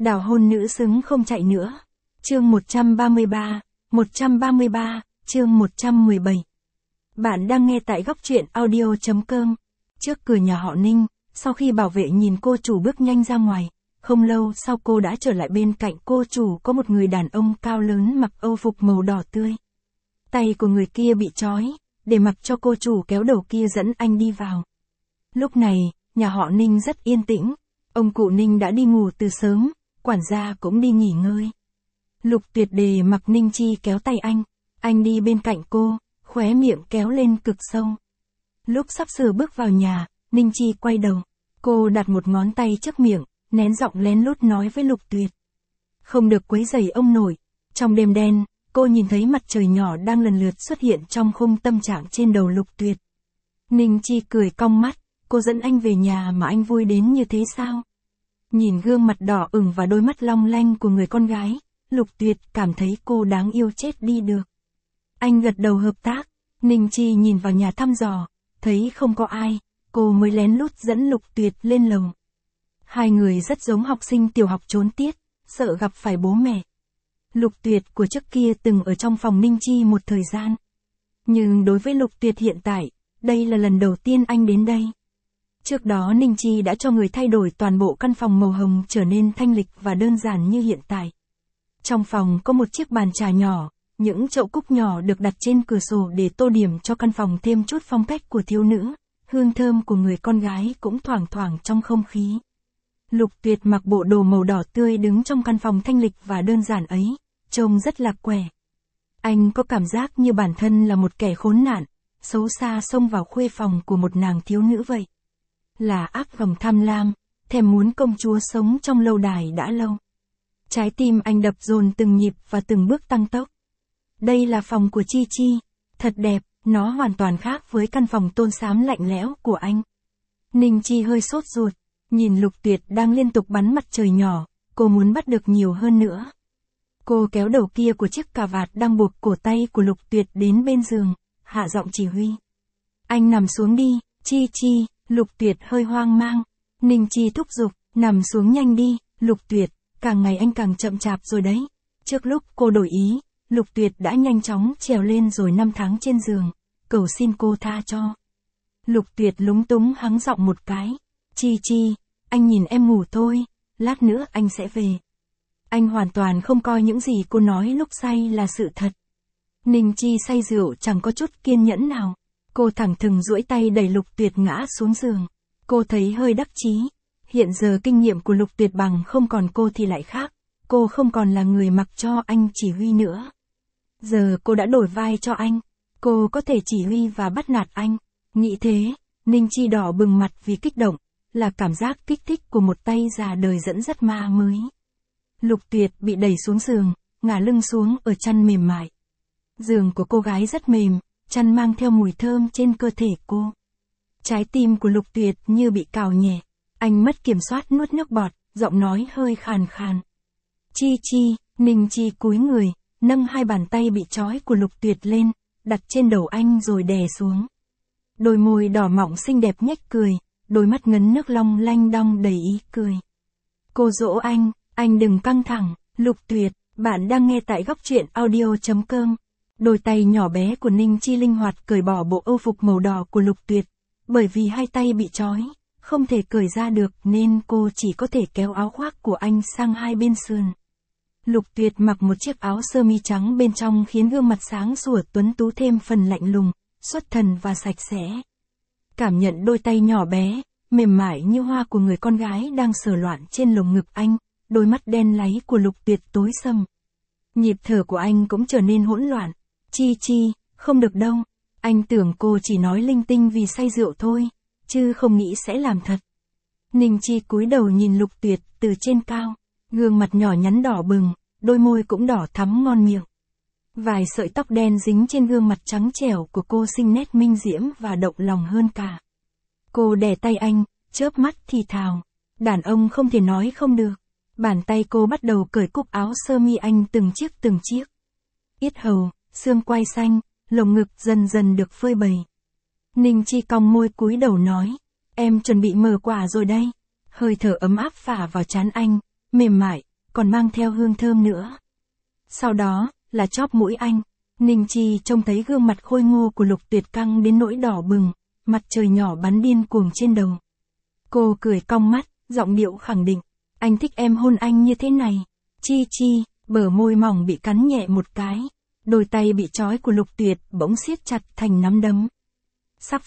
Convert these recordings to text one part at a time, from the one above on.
Đào hôn nữ xứng không chạy nữa. Chương 133, chương 117. Bạn đang nghe tại góc truyện audio.com. Trước cửa nhà họ Ninh, sau khi bảo vệ nhìn cô chủ bước nhanh ra ngoài, không lâu sau cô đã trở lại bên cạnh cô chủ có một người đàn ông cao lớn mặc âu phục màu đỏ tươi. Tay của người kia bị trói, để mặc cho cô chủ kéo đầu kia dẫn anh đi vào. Lúc này, nhà họ Ninh rất yên tĩnh, ông cụ Ninh đã đi ngủ từ sớm, quản gia cũng đi nghỉ ngơi. Lục Tuyệt Đề mặc Ninh Chi kéo tay anh đi bên cạnh cô, khóe miệng kéo lên cực sâu. Lúc sắp sửa bước vào nhà, Ninh Chi quay đầu, cô đặt một ngón tay trước miệng, nén giọng lén lút nói với Lục Tuyệt. Không được quấy rầy ông nội. Trong đêm đen, cô nhìn thấy mặt trời nhỏ đang lần lượt xuất hiện trong khung tâm trạng trên đầu Lục Tuyệt. Ninh Chi cười cong mắt, cô dẫn anh về nhà mà anh vui đến như thế sao? Nhìn gương mặt đỏ ửng và đôi mắt long lanh của người con gái, Lục Tuyệt cảm thấy cô đáng yêu chết đi được. Anh gật đầu hợp tác, Ninh Chi nhìn vào nhà thăm dò, thấy không có ai, cô mới lén lút dẫn Lục Tuyệt lên lầu. Hai người rất giống học sinh tiểu học trốn tiết, sợ gặp phải bố mẹ. Lục Tuyệt của trước kia từng ở trong phòng Ninh Chi một thời gian. Nhưng đối với Lục Tuyệt hiện tại, đây là lần đầu tiên anh đến đây. Trước đó Ninh Chi đã cho người thay đổi toàn bộ căn phòng màu hồng trở nên thanh lịch và đơn giản như hiện tại. Trong phòng có một chiếc bàn trà nhỏ, những chậu cúc nhỏ được đặt trên cửa sổ để tô điểm cho căn phòng thêm chút phong cách của thiếu nữ, hương thơm của người con gái cũng thoảng thoảng trong không khí. Lục Tuyệt mặc bộ đồ màu đỏ tươi đứng trong căn phòng thanh lịch và đơn giản ấy, trông rất lạc quẻ. Anh có cảm giác như bản thân là một kẻ khốn nạn, xấu xa xông vào khuê phòng của một nàng thiếu nữ vậy. Là ác vòng tham lam, thèm muốn công chúa sống trong lâu đài đã lâu. Trái tim anh đập dồn từng nhịp và từng bước tăng tốc. Đây là phòng của Chi Chi, thật đẹp, nó hoàn toàn khác với căn phòng tôn xám lạnh lẽo của anh. Ninh Chi hơi sốt ruột, nhìn Lục Tuyệt đang liên tục bắn mặt trời nhỏ, cô muốn bắt được nhiều hơn nữa. Cô kéo đầu kia của chiếc cà vạt đang buộc cổ tay của Lục Tuyệt đến bên giường, hạ giọng chỉ huy. Anh nằm xuống đi, Chi Chi. Lục Tuyệt hơi hoang mang. Ninh Chi thúc giục, nằm xuống nhanh đi, Lục Tuyệt, càng ngày anh càng chậm chạp rồi đấy. Trước lúc cô đổi ý, Lục Tuyệt đã nhanh chóng trèo lên rồi 5 tháng trên giường, cầu xin cô tha cho. Lục Tuyệt lúng túng hắng giọng một cái. Chi Chi, anh nhìn em ngủ thôi, lát nữa anh sẽ về. Anh hoàn toàn không coi những gì cô nói lúc say là sự thật. Ninh Chi say rượu chẳng có chút kiên nhẫn nào. Cô thẳng thừng duỗi tay đẩy Lục Tuyệt ngã xuống giường. Cô thấy hơi đắc chí. Hiện giờ kinh nghiệm của Lục Tuyệt bằng không còn cô thì lại khác. Cô không còn là người mặc cho anh chỉ huy nữa. Giờ cô đã đổi vai cho anh. Cô có thể chỉ huy và bắt nạt anh. Nghĩ thế, Ninh Chi đỏ bừng mặt vì kích động. Là cảm giác kích thích của một tay già đời dẫn dắt ma mới. Lục Tuyệt bị đẩy xuống giường, ngả lưng xuống ở chăn mềm mại. Giường của cô gái rất mềm. Chăn mang theo mùi thơm trên cơ thể cô. Trái tim của Lục Tuyệt như bị cào nhẹ. Anh mất kiểm soát nuốt nước bọt, giọng nói hơi khàn khàn. Chi Chi, Ninh Chi cúi người, nâng hai bàn tay bị trói của Lục Tuyệt lên, đặt trên đầu anh rồi đè xuống. Đôi môi đỏ mọng xinh đẹp nhếch cười, đôi mắt ngấn nước long lanh đong đầy ý cười. Cô dỗ anh đừng căng thẳng, Lục Tuyệt, bạn đang nghe tại góc truyện audio.com. Đôi tay nhỏ bé của Ninh Chi linh hoạt cởi bỏ bộ âu phục màu đỏ của Lục Tuyệt, bởi vì hai tay bị trói, không thể cởi ra được nên cô chỉ có thể kéo áo khoác của anh sang hai bên sườn. Lục Tuyệt mặc một chiếc áo sơ mi trắng bên trong khiến gương mặt sáng sủa tuấn tú thêm phần lạnh lùng, xuất thần và sạch sẽ. Cảm nhận đôi tay nhỏ bé, mềm mại như hoa của người con gái đang sờ loạn trên lồng ngực anh, đôi mắt đen láy của Lục Tuyệt tối sầm. Nhịp thở của anh cũng trở nên hỗn loạn. Chi Chi, không được đâu. Anh tưởng cô chỉ nói linh tinh vì say rượu thôi, chứ không nghĩ sẽ làm thật. Ninh Chi cúi đầu nhìn Lục Tuyệt từ trên cao, gương mặt nhỏ nhắn đỏ bừng, đôi môi cũng đỏ thắm ngon miệng. Vài sợi tóc đen dính trên gương mặt trắng trẻo của cô xinh nét minh diễm và động lòng hơn cả. Cô đè tay anh, chớp mắt thì thào. Đàn ông không thể nói không được. Bàn tay cô bắt đầu cởi cúc áo sơ mi anh từng chiếc. Yết hầu, xương quai xanh, lồng ngực dần dần được phơi bày. Ninh Chi cong môi cúi đầu nói, em chuẩn bị mở quả rồi đây. Hơi thở ấm áp phả vào trán anh, mềm mại, còn mang theo hương thơm nữa. Sau đó, là chóp mũi anh. Ninh Chi trông thấy gương mặt khôi ngô của Lục Tuyệt căng đến nỗi đỏ bừng, mặt trời nhỏ bắn điên cuồng trên đầu. Cô cười cong mắt, giọng điệu khẳng định, anh thích em hôn anh như thế này. Chi Chi, bờ môi mỏng bị cắn nhẹ một cái, đôi tay bị trói của Lục Tuyệt bỗng siết chặt thành nắm đấm. Sắp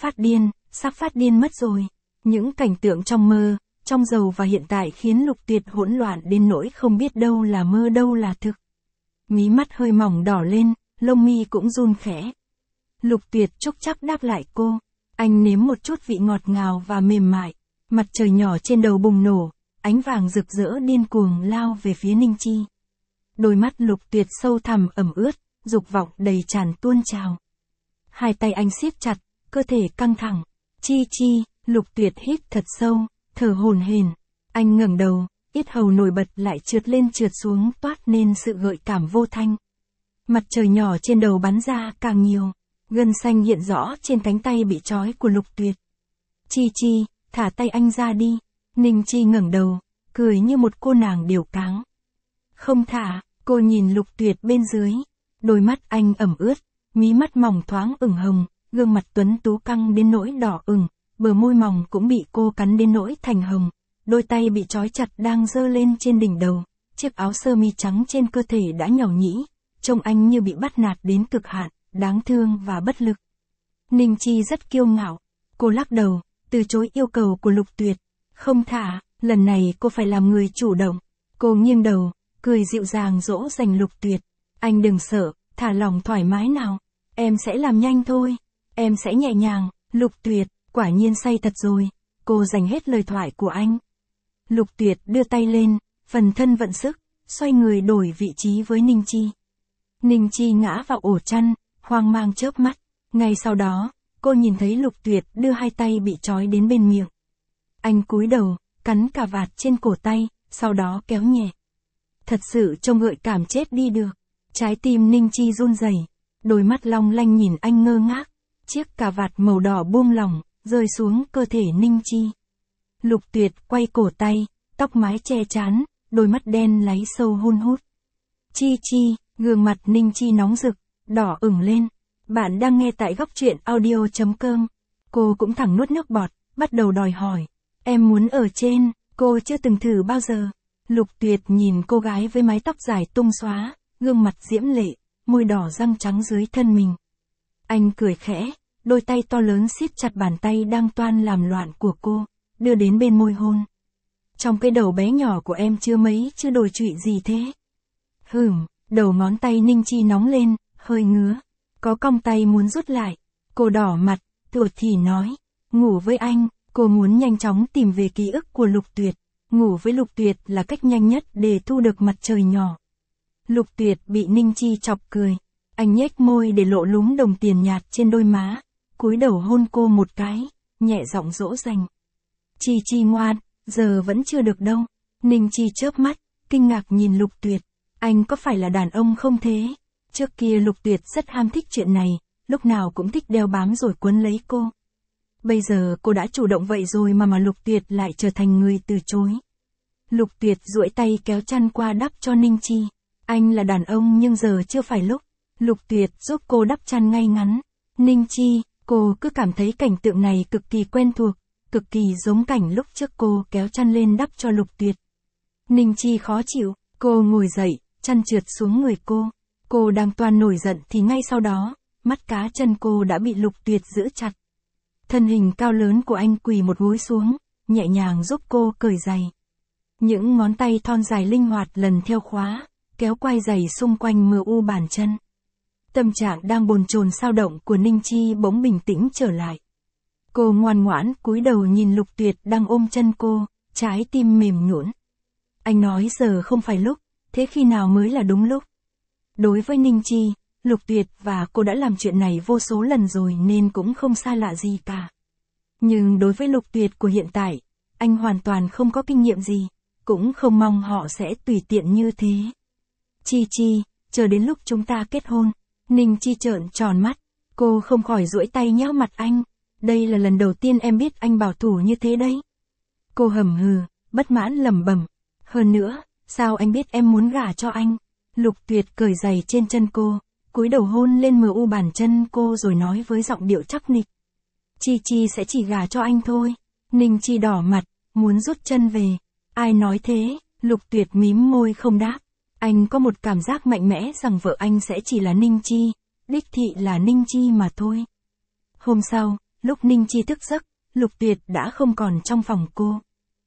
phát điên mất rồi. Những cảnh tượng trong mơ, trong giàu và hiện tại khiến Lục Tuyệt hỗn loạn đến nỗi không biết đâu là mơ đâu là thực. Mí mắt hơi mỏng đỏ lên, lông mi cũng run khẽ. Lục Tuyệt chúc chắc đáp lại cô. Anh nếm một chút vị ngọt ngào và mềm mại. Mặt trời nhỏ trên đầu bùng nổ, ánh vàng rực rỡ điên cuồng lao về phía Ninh Chi. Đôi mắt Lục Tuyệt sâu thẳm ẩm ướt, dục vọng đầy tràn tuôn trào. Hai tay anh siết chặt, cơ thể căng thẳng. Chi Chi, Lục Tuyệt hít thật sâu, thở hổn hển. Anh ngẩng đầu, yết hầu nổi bật lại trượt lên trượt xuống toát nên sự gợi cảm vô thanh. Mặt trời nhỏ trên đầu bắn ra càng nhiều, gân xanh hiện rõ trên cánh tay bị trói của Lục Tuyệt. Chi Chi, thả tay anh ra đi. Ninh Chi ngẩng đầu, cười như một cô nàng điểu cáng. Không thả, cô nhìn Lục Tuyệt bên dưới. Đôi mắt anh ẩm ướt, mí mắt mỏng thoáng ửng hồng, gương mặt tuấn tú căng đến nỗi đỏ ửng, bờ môi mỏng cũng bị cô cắn đến nỗi thành hồng. Đôi tay bị trói chặt đang giơ lên trên đỉnh đầu, chiếc áo sơ mi trắng trên cơ thể đã nhàu nhĩ, trông anh như bị bắt nạt đến cực hạn, đáng thương và bất lực. Ninh Chi rất kiêu ngạo, cô lắc đầu, từ chối yêu cầu của Lục Tuyệt. Không thả, lần này cô phải làm người chủ động. Cô nghiêng đầu, cười dịu dàng dỗ dành Lục Tuyệt. Anh đừng sợ, thả lòng thoải mái nào. Em sẽ làm nhanh thôi. Em sẽ nhẹ nhàng. Lục Tuyệt, quả nhiên say thật rồi. Cô dành hết lời thoại của anh. Lục Tuyệt đưa tay lên, phần thân vận sức, xoay người đổi vị trí với Ninh Chi. Ninh Chi ngã vào ổ chăn, hoang mang chớp mắt. Ngay sau đó, cô nhìn thấy Lục Tuyệt đưa hai tay bị trói đến bên miệng. Anh cúi đầu, cắn cà vạt trên cổ tay, sau đó kéo nhẹ. Thật sự trông gợi cảm chết đi được. Trái tim Ninh Chi run rẩy, đôi mắt long lanh nhìn anh ngơ ngác. Chiếc cà vạt màu đỏ buông lỏng, rơi xuống cơ thể Ninh Chi. Lục Tuyệt quay cổ tay, tóc mái che trán, đôi mắt đen láy sâu hun hút. Chi Chi, gương mặt Ninh Chi nóng rực, đỏ ửng lên. Bạn đang nghe tại góc truyện audio.com. Cô cũng thẳng nuốt nước bọt, bắt đầu đòi hỏi. Em muốn ở trên, cô chưa từng thử bao giờ. Lục Tuyệt nhìn cô gái với mái tóc dài tung xóa, gương mặt diễm lệ, môi đỏ răng trắng dưới thân mình. Anh cười khẽ, đôi tay to lớn siết chặt bàn tay đang toan làm loạn của cô, đưa đến bên môi hôn. Trong cái đầu bé nhỏ của em chưa đổi trụy gì thế. Đầu ngón tay Ninh Chi nóng lên, hơi ngứa. Có cong tay muốn rút lại. Cô đỏ mặt, tuột thì nói. Ngủ với anh, cô muốn nhanh chóng tìm về ký ức của Lục Tuyệt. Ngủ với Lục Tuyệt là cách nhanh nhất để thu được mặt trời nhỏ. Lục Tuyệt bị Ninh Chi chọc cười. Anh nhếch môi để lộ lúm đồng tiền nhạt trên đôi má. Cúi đầu hôn cô một cái, nhẹ giọng dỗ dành. Chi Chi ngoan, giờ vẫn chưa được đâu. Ninh Chi chớp mắt, kinh ngạc nhìn Lục Tuyệt. Anh có phải là đàn ông không thế? Trước kia Lục Tuyệt rất ham thích chuyện này, lúc nào cũng thích đeo bám rồi quấn lấy cô. Bây giờ cô đã chủ động vậy rồi mà Lục Tuyệt lại trở thành người từ chối. Lục Tuyệt duỗi tay kéo chăn qua đắp cho Ninh Chi. Anh là đàn ông nhưng giờ chưa phải lúc. Lục Tuyệt giúp cô đắp chăn ngay ngắn. Ninh Chi, cô cứ cảm thấy cảnh tượng này cực kỳ quen thuộc, cực kỳ giống cảnh lúc trước cô kéo chăn lên đắp cho Lục Tuyệt. Ninh Chi khó chịu, cô ngồi dậy, chăn trượt xuống người cô. Cô đang toan nổi giận thì ngay sau đó, mắt cá chân cô đã bị Lục Tuyệt giữ chặt. Thân hình cao lớn của anh quỳ một gối xuống, nhẹ nhàng giúp cô cởi giày. Những ngón tay thon dài linh hoạt lần theo khóa, kéo quai giày xung quanh mờ u bàn chân. Tâm trạng đang bồn chồn xao động của Ninh Chi bỗng bình tĩnh trở lại. Cô ngoan ngoãn cúi đầu nhìn Lục Tuyệt đang ôm chân cô, trái tim mềm nhũn. Anh nói giờ không phải lúc, thế khi nào mới là đúng lúc? Đối với Ninh Chi, Lục Tuyệt và cô đã làm chuyện này vô số lần rồi nên cũng không xa lạ gì cả. Nhưng đối với Lục Tuyệt của hiện tại, anh hoàn toàn không có kinh nghiệm gì, cũng không mong họ sẽ tùy tiện như thế. Chi Chi, chờ đến lúc chúng ta kết hôn. Ninh Chi trợn tròn mắt, cô không khỏi duỗi tay nhéo mặt anh. Đây là lần đầu tiên em biết anh bảo thủ như thế đấy. Cô hầm hừ, bất mãn lẩm bẩm. Hơn nữa, sao anh biết em muốn gả cho anh? Lục Tuyệt cởi giày trên chân cô, cúi đầu hôn lên mờ u bàn chân cô rồi nói với giọng điệu chắc nịch. Chi Chi sẽ chỉ gả cho anh thôi. Ninh Chi đỏ mặt, muốn rút chân về. Ai nói thế? Lục Tuyệt mím môi không đáp. Anh có một cảm giác mạnh mẽ rằng vợ anh sẽ chỉ là Ninh Chi, đích thị là Ninh Chi mà thôi. Hôm sau, lúc Ninh Chi thức giấc, Lục Tuyệt đã không còn trong phòng cô.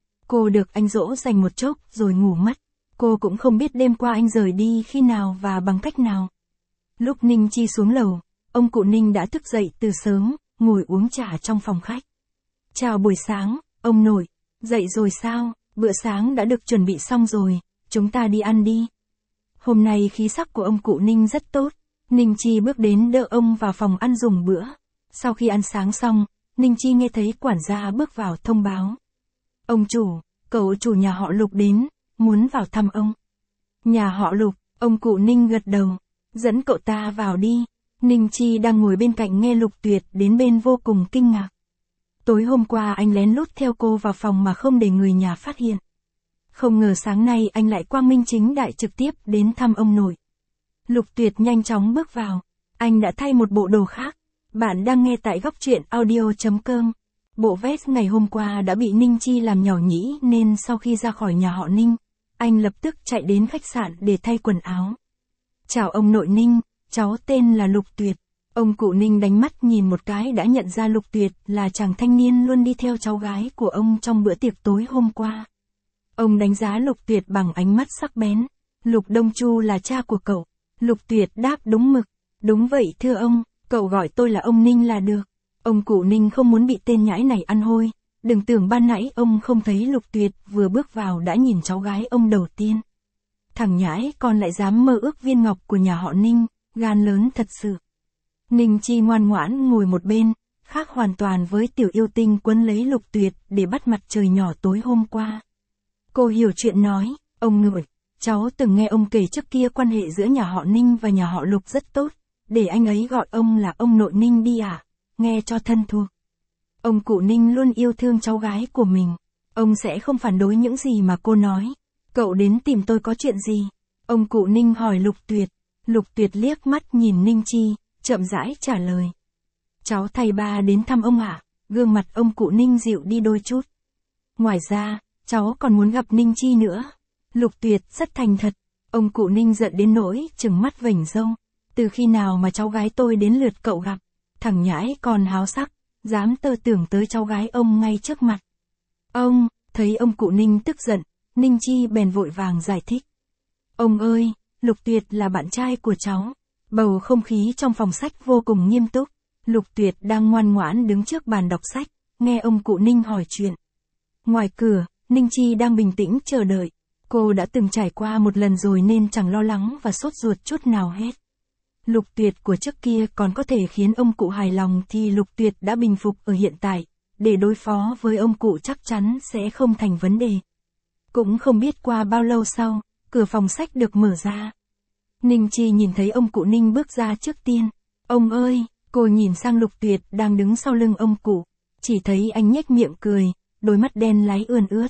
Cô được anh dỗ dành một chốc rồi ngủ mất. Cô cũng không biết đêm qua anh rời đi khi nào và bằng cách nào. Lúc Ninh Chi xuống lầu, ông cụ Ninh đã thức dậy từ sớm, ngồi uống trà trong phòng khách. Chào buổi sáng, ông nội. Dậy rồi sao? Bữa sáng đã được chuẩn bị xong rồi, chúng ta đi ăn đi. Hôm nay khí sắc của ông cụ Ninh rất tốt. Ninh Chi bước đến đỡ ông vào phòng ăn dùng bữa. Sau khi ăn sáng xong, Ninh Chi nghe thấy quản gia bước vào thông báo. Ông chủ, cậu chủ nhà họ Lục đến, muốn vào thăm ông. Nhà họ Lục, ông cụ Ninh gật đầu. Dẫn cậu ta vào đi. Ninh Chi đang ngồi bên cạnh nghe Lục Tuyệt đến bên vô cùng kinh ngạc. Tối hôm qua anh lén lút theo cô vào phòng mà không để người nhà phát hiện. Không ngờ sáng nay anh lại quang minh chính đại trực tiếp đến thăm ông nội. Lục Tuyệt nhanh chóng bước vào. Anh đã thay một bộ đồ khác. Bạn đang nghe tại góc truyện audio.com. Bộ vest ngày hôm qua đã bị Ninh Chi làm nhỏ nhĩ nên sau khi ra khỏi nhà họ Ninh, anh lập tức chạy đến khách sạn để thay quần áo. Chào ông nội Ninh, cháu tên là Lục Tuyệt. Ông cụ Ninh đánh mắt nhìn một cái đã nhận ra Lục Tuyệt là chàng thanh niên luôn đi theo cháu gái của ông trong bữa tiệc tối hôm qua. Ông đánh giá Lục Tuyệt bằng ánh mắt sắc bén. Lục Đông Chu là cha của cậu. Lục Tuyệt đáp đúng mực. Đúng vậy thưa ông, cậu gọi tôi là ông Ninh là được. Ông cụ Ninh không muốn bị tên nhãi này ăn hôi. Đừng tưởng ban nãy ông không thấy Lục Tuyệt vừa bước vào đã nhìn cháu gái ông đầu tiên. Thằng nhãi còn lại dám mơ ước viên ngọc của nhà họ Ninh, gan lớn thật sự. Ninh Chi ngoan ngoãn ngồi một bên, khác hoàn toàn với tiểu yêu tinh quấn lấy Lục Tuyệt để bắt mặt trời nhỏ tối hôm qua. Cô hiểu chuyện nói, ông nội, cháu từng nghe ông kể trước kia quan hệ giữa nhà họ Ninh và nhà họ Lục rất tốt, để anh ấy gọi ông là ông nội Ninh đi à, nghe cho thân thuộc. Ông cụ Ninh luôn yêu thương cháu gái của mình, ông sẽ không phản đối những gì mà cô nói. Cậu đến tìm tôi có chuyện gì? Ông cụ Ninh hỏi Lục Tuyệt. Lục Tuyệt liếc mắt nhìn Ninh Chi, chậm rãi trả lời. Cháu thầy ba đến thăm ông ạ. Gương mặt ông cụ Ninh dịu đi đôi chút. Ngoài ra, cháu còn muốn gặp Ninh Chi nữa. Lục Tuyệt rất thành thật. Ông cụ Ninh giận đến nỗi trừng mắt vểnh râu. Từ khi nào mà cháu gái tôi đến lượt cậu gặp? Thằng nhãi còn háo sắc, dám tơ tưởng tới cháu gái ông ngay trước mặt. Ông, thấy ông cụ Ninh tức giận, Ninh Chi bèn vội vàng giải thích. Ông ơi, Lục Tuyệt là bạn trai của cháu. Bầu không khí trong phòng sách vô cùng nghiêm túc. Lục Tuyệt đang ngoan ngoãn đứng trước bàn đọc sách, nghe ông cụ Ninh hỏi chuyện. Ngoài cửa, Ninh Chi đang bình tĩnh chờ đợi. Cô đã từng trải qua một lần rồi nên chẳng lo lắng và sốt ruột chút nào hết. Lục Tuyệt của trước kia còn có thể khiến ông cụ hài lòng thì Lục Tuyệt đã bình phục ở hiện tại. Để đối phó với ông cụ chắc chắn sẽ không thành vấn đề. Cũng không biết qua bao lâu sau, cửa phòng sách được mở ra. Ninh Chi nhìn thấy ông cụ Ninh bước ra trước tiên. Ông ơi, cô nhìn sang Lục Tuyệt đang đứng sau lưng ông cụ. Chỉ thấy anh nhếch miệng cười, đôi mắt đen láy ươn ướt.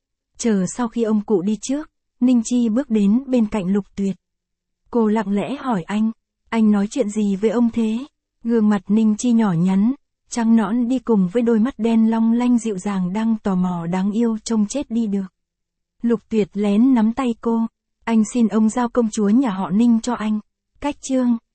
Chờ sau khi ông cụ đi trước, Ninh Chi bước đến bên cạnh Lục Tuyệt. Cô lặng lẽ hỏi anh nói chuyện gì với ông thế? Gương mặt Ninh Chi nhỏ nhắn, trắng nõn đi cùng với đôi mắt đen long lanh dịu dàng đang tò mò đáng yêu trông chết đi được. Lục Tuyệt lén nắm tay cô. Anh xin ông giao công chúa nhà họ Ninh cho anh. Cách chương